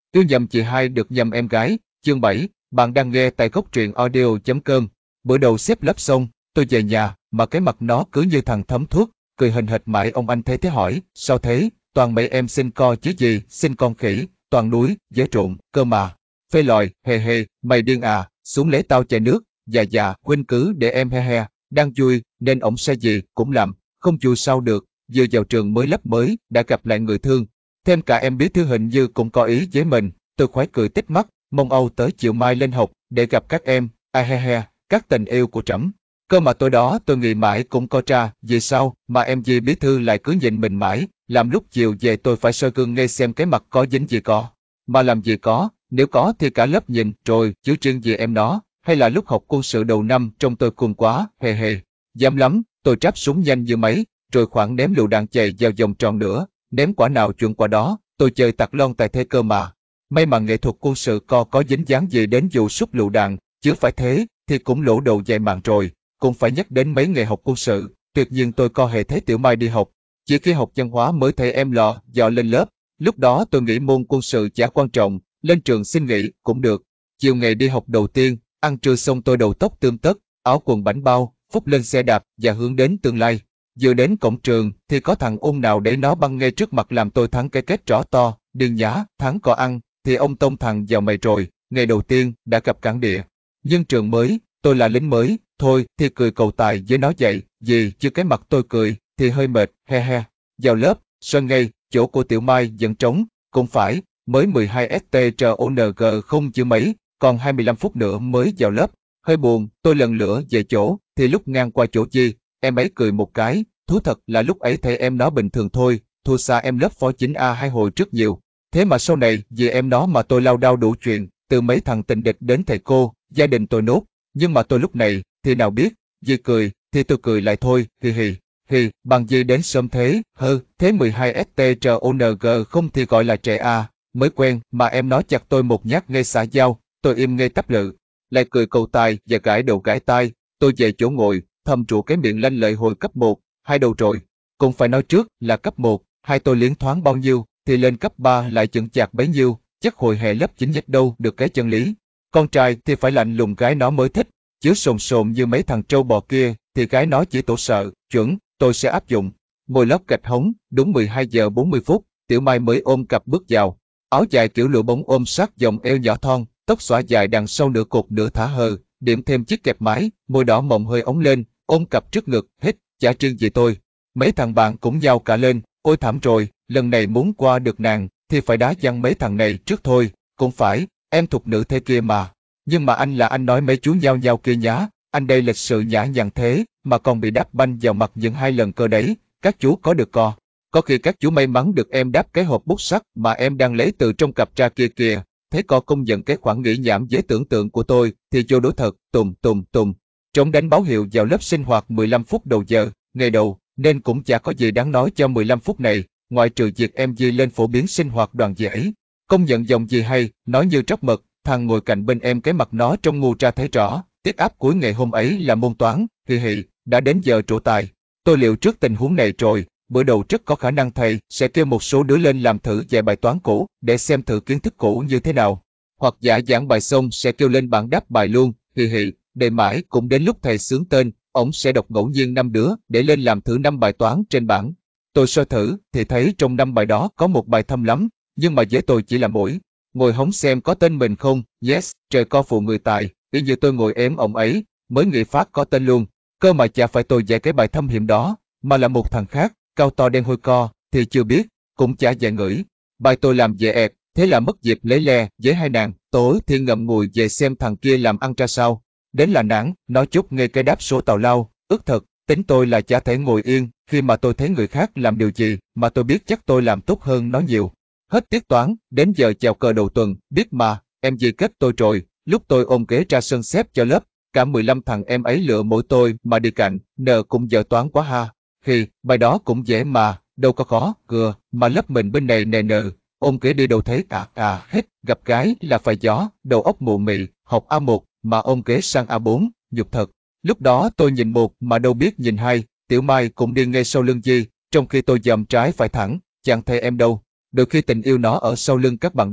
Yêu nhầm chị hai được nhầm em gái. Chương 7, bạn đang nghe tại góc truyện audio.com. Bữa đầu xếp lớp xong, tôi về nhà, mà cái mặt nó cứ như thằng thấm thuốc, cười hình hịch mãi. Ông anh thấy thế hỏi, sao thế? Toàn mấy em sinh co chứ gì, sinh con khỉ, toàn núi, dế trộn, cơ mà. Phê lòi, hề hề, mày điên à, xuống lấy tao chai nước, dạ, huynh cứ để em he he, đang vui, nên ổng sai gì cũng làm, không vui sao được, vừa vào trường mới lớp mới, đã gặp lại người thương. Thêm cả em bí thư hình như cũng có ý với mình, tôi khoái cười tít mắt, mong âu tới chiều mai lên học để gặp các em, a he he, các tình yêu của trẫm. Cơ mà tối đó tôi nghĩ mãi cũng có ra, vì sao mà em Di bí thư lại cứ nhìn mình mãi, làm lúc chiều về tôi phải soi gương ngay xem cái mặt có dính gì có. Mà làm gì có, nếu có thì cả lớp nhìn rồi, chứ riêng gì em nó, hay là lúc học quân sự đầu năm trông tôi cuồng quá, hề hề. Dám lắm, tôi tráp súng nhanh như máy, rồi khoảng ném lựu đạn chạy vào vòng tròn nữa. Ném quả nào chuẩn quả đó, tôi chơi tạc lon tài thế cơ mà. May mà nghệ thuật quân sự có dính dáng gì đến vụ sút lựu đạn, chứ phải thế, thì cũng lỗ đầu dày mạng rồi. Cũng phải nhắc đến mấy ngày học quân sự, tuyệt nhiên tôi có hề thấy Tiểu Mai đi học. Chỉ khi học văn hóa mới thấy em lò, dọ lên lớp. Lúc đó tôi nghĩ môn quân sự chả quan trọng, lên trường xin nghỉ cũng được. Chiều ngày đi học đầu tiên, ăn trưa xong tôi đầu tóc tươm tất, áo quần bảnh bao, phúc lên xe đạp và hướng đến tương lai. Vừa đến cổng trường thì có thằng ôn nào để nó băng ngay trước mặt làm tôi thắng cái kết rõ to, điên nhá, thắng có ăn, thì ông tông thằng vào mày rồi, ngày đầu tiên đã gặp cản địa. Nhưng trường mới, tôi là lính mới, thôi thì cười cầu tài với nó vậy, gì chứ cái mặt tôi cười, thì hơi mệt, he he. Vào lớp, sân ngay, chỗ của Tiểu Mai vẫn trống, cũng phải, mới 12 STRONG không chứ mấy, còn 25 phút nữa mới vào lớp. Hơi buồn, tôi lần lữa về chỗ, thì lúc ngang qua chỗ Di, em ấy cười một cái, thú thật là lúc ấy thấy em nó bình thường thôi, thua xa em lớp phó 9A hai hồi trước nhiều. Thế mà sau này, vì em nó mà tôi lao đao đủ chuyện, từ mấy thằng tình địch đến thầy cô, gia đình tôi nốt. Nhưng mà tôi lúc này, thì nào biết, Di cười, thì tôi cười lại thôi, hì hì. Hì, bằng gì đến sớm thế, thế 12 STRONG không thì gọi là trẻ A, mới quen, mà em nó chặt tôi một nhát ngay xã giao, tôi im ngay tắp lự. Lại cười cầu tài và gãi đầu gãi tai, tôi về chỗ ngồi, thầm trụ cái miệng lanh lợi hồi cấp 1, hai đầu rồi. Cũng phải nói trước là cấp 1, hai tôi liến thoáng bao nhiêu, thì lên cấp 3 lại chững chạc bấy nhiêu, chắc hồi hè lớp 9 nhất đâu được cái chân lý. Con trai thì phải lạnh lùng gái nó mới thích, chứ sồn sồn như mấy thằng trâu bò kia, thì gái nó chỉ tổ sợ, chuẩn, tôi sẽ áp dụng. Ngồi lớp gạch hống, đúng 12 giờ 40 phút, Tiểu Mai mới ôm cặp bước vào. Áo dài kiểu lụa bóng ôm sát vòng eo nhỏ thon, tóc xõa dài đằng sau nửa cột nửa thả hờ, điểm thêm chiếc kẹp mái, môi đỏ mọng hơi ống lên, ôm cặp trước ngực, hết, chả riêng gì tôi. Mấy thằng bạn cũng nhao cả lên, ôi thảm rồi, lần này muốn qua được nàng, thì phải đá văng mấy thằng này trước thôi, cũng phải, em thục nữ thế kia mà. Nhưng mà anh là anh nói mấy chú nhao nhao kia nhá, anh đây lịch sự nhã nhặn thế, mà còn bị đáp banh vào mặt những 2 lần cơ đấy, các chú có được co. Có khi các chú may mắn được em đáp cái hộp bút sắt mà em đang lấy từ trong cặp ra kia kìa. Thế co công nhận cái khoản nghĩ nhảm dễ tưởng tượng của tôi, thì vô đối thật, tùm. Trống đánh báo hiệu vào lớp sinh hoạt 15 phút đầu giờ, ngày đầu, nên cũng chả có gì đáng nói cho 15 phút này, ngoại trừ việc em Di lên phổ biến sinh hoạt đoàn gì ấy. Công nhận dòng gì hay, nói như tróc mật, thằng ngồi cạnh bên em cái mặt nó trông ngu ra thấy rõ, tiết áp cuối ngày hôm ấy là môn toán, hì hì, đã đến giờ trổ tài. Tôi liệu trước tình huống này rồi, bữa đầu rất có khả năng thầy sẽ kêu một số đứa lên làm thử vài bài toán cũ để xem thử kiến thức cũ như thế nào. Hoặc giả giảng bài xong sẽ kêu lên bảng đáp bài luôn, hì hì, để mãi cũng đến lúc thầy xướng tên, ổng sẽ đọc ngẫu nhiên 5 đứa để lên làm thử 5 bài toán trên bảng. Tôi soi thử thì thấy trong 5 bài đó có một bài thâm lắm, nhưng mà với tôi chỉ là mỗi ngồi hóng xem có tên mình không, yes, trời co phụ người tài, y như tôi ngồi ém ổng ấy, mới nghĩ phát có tên luôn. Cơ mà chả phải tôi dạy cái bài thâm hiểm đó, mà là một thằng khác, cao to đen hôi co, thì chưa biết, cũng chả dạy ngửi. Bài tôi làm dễ ẹt, thế là mất dịp lấy le với hai nàng, tối thì ngậm ngùi về xem thằng kia làm ăn ra sao. Đến là nản, nó chốt ngay cái đáp số tào lao, ước thật, tính tôi là chả thể ngồi yên, khi mà tôi thấy người khác làm điều gì, mà tôi biết chắc tôi làm tốt hơn nó nhiều. Hết tiết toán, đến giờ chào cờ đầu tuần, biết mà, em Di kết tôi rồi, lúc tôi ôm ghế ra sân xếp cho lớp, cả 15 thằng em ấy lựa mỗi tôi mà đi cạnh, nợ cũng dở toán quá ha. Thì, bài đó cũng dễ mà, đâu có khó, gừa, mà lớp mình bên này nè nợ, ôm ghế đi đâu thấy hết, gặp gái là phải gió, đầu óc mụ mị, học A1, mà ôm ghế sang A4, nhục thật. Lúc đó tôi nhìn một mà đâu biết nhìn hai, Tiểu Mai cũng đi ngay sau lưng Di, trong khi tôi dòm trái phải thẳng, chẳng thấy em đâu. Đôi khi tình yêu nó ở sau lưng các bạn đấy,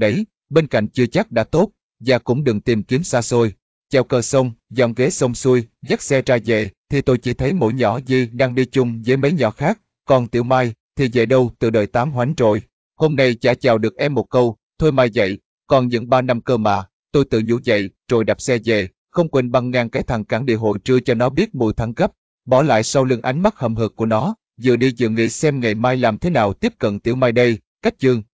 bên cạnh chưa chắc đã tốt, và cũng đừng tìm kiếm xa xôi. Chèo cờ xong, dọn ghế xong xuôi, dắt xe ra về, thì tôi chỉ thấy mỗi nhỏ Di đang đi chung với mấy nhỏ khác, còn Tiểu Mai thì về đâu từ đời 8 Hoánh rồi. Hôm nay chả chào được em một câu, thôi mai dậy, còn những 3 năm cơ mà. Tôi tự nhủ dậy, rồi đạp xe về, không quên băng ngang cái thằng cản địa hồi trưa cho nó biết mùi thăng cấp, bỏ lại sau lưng ánh mắt hậm hực của nó, vừa đi vừa nghĩ xem ngày mai làm thế nào tiếp cận Tiểu Mai đây. Cách chương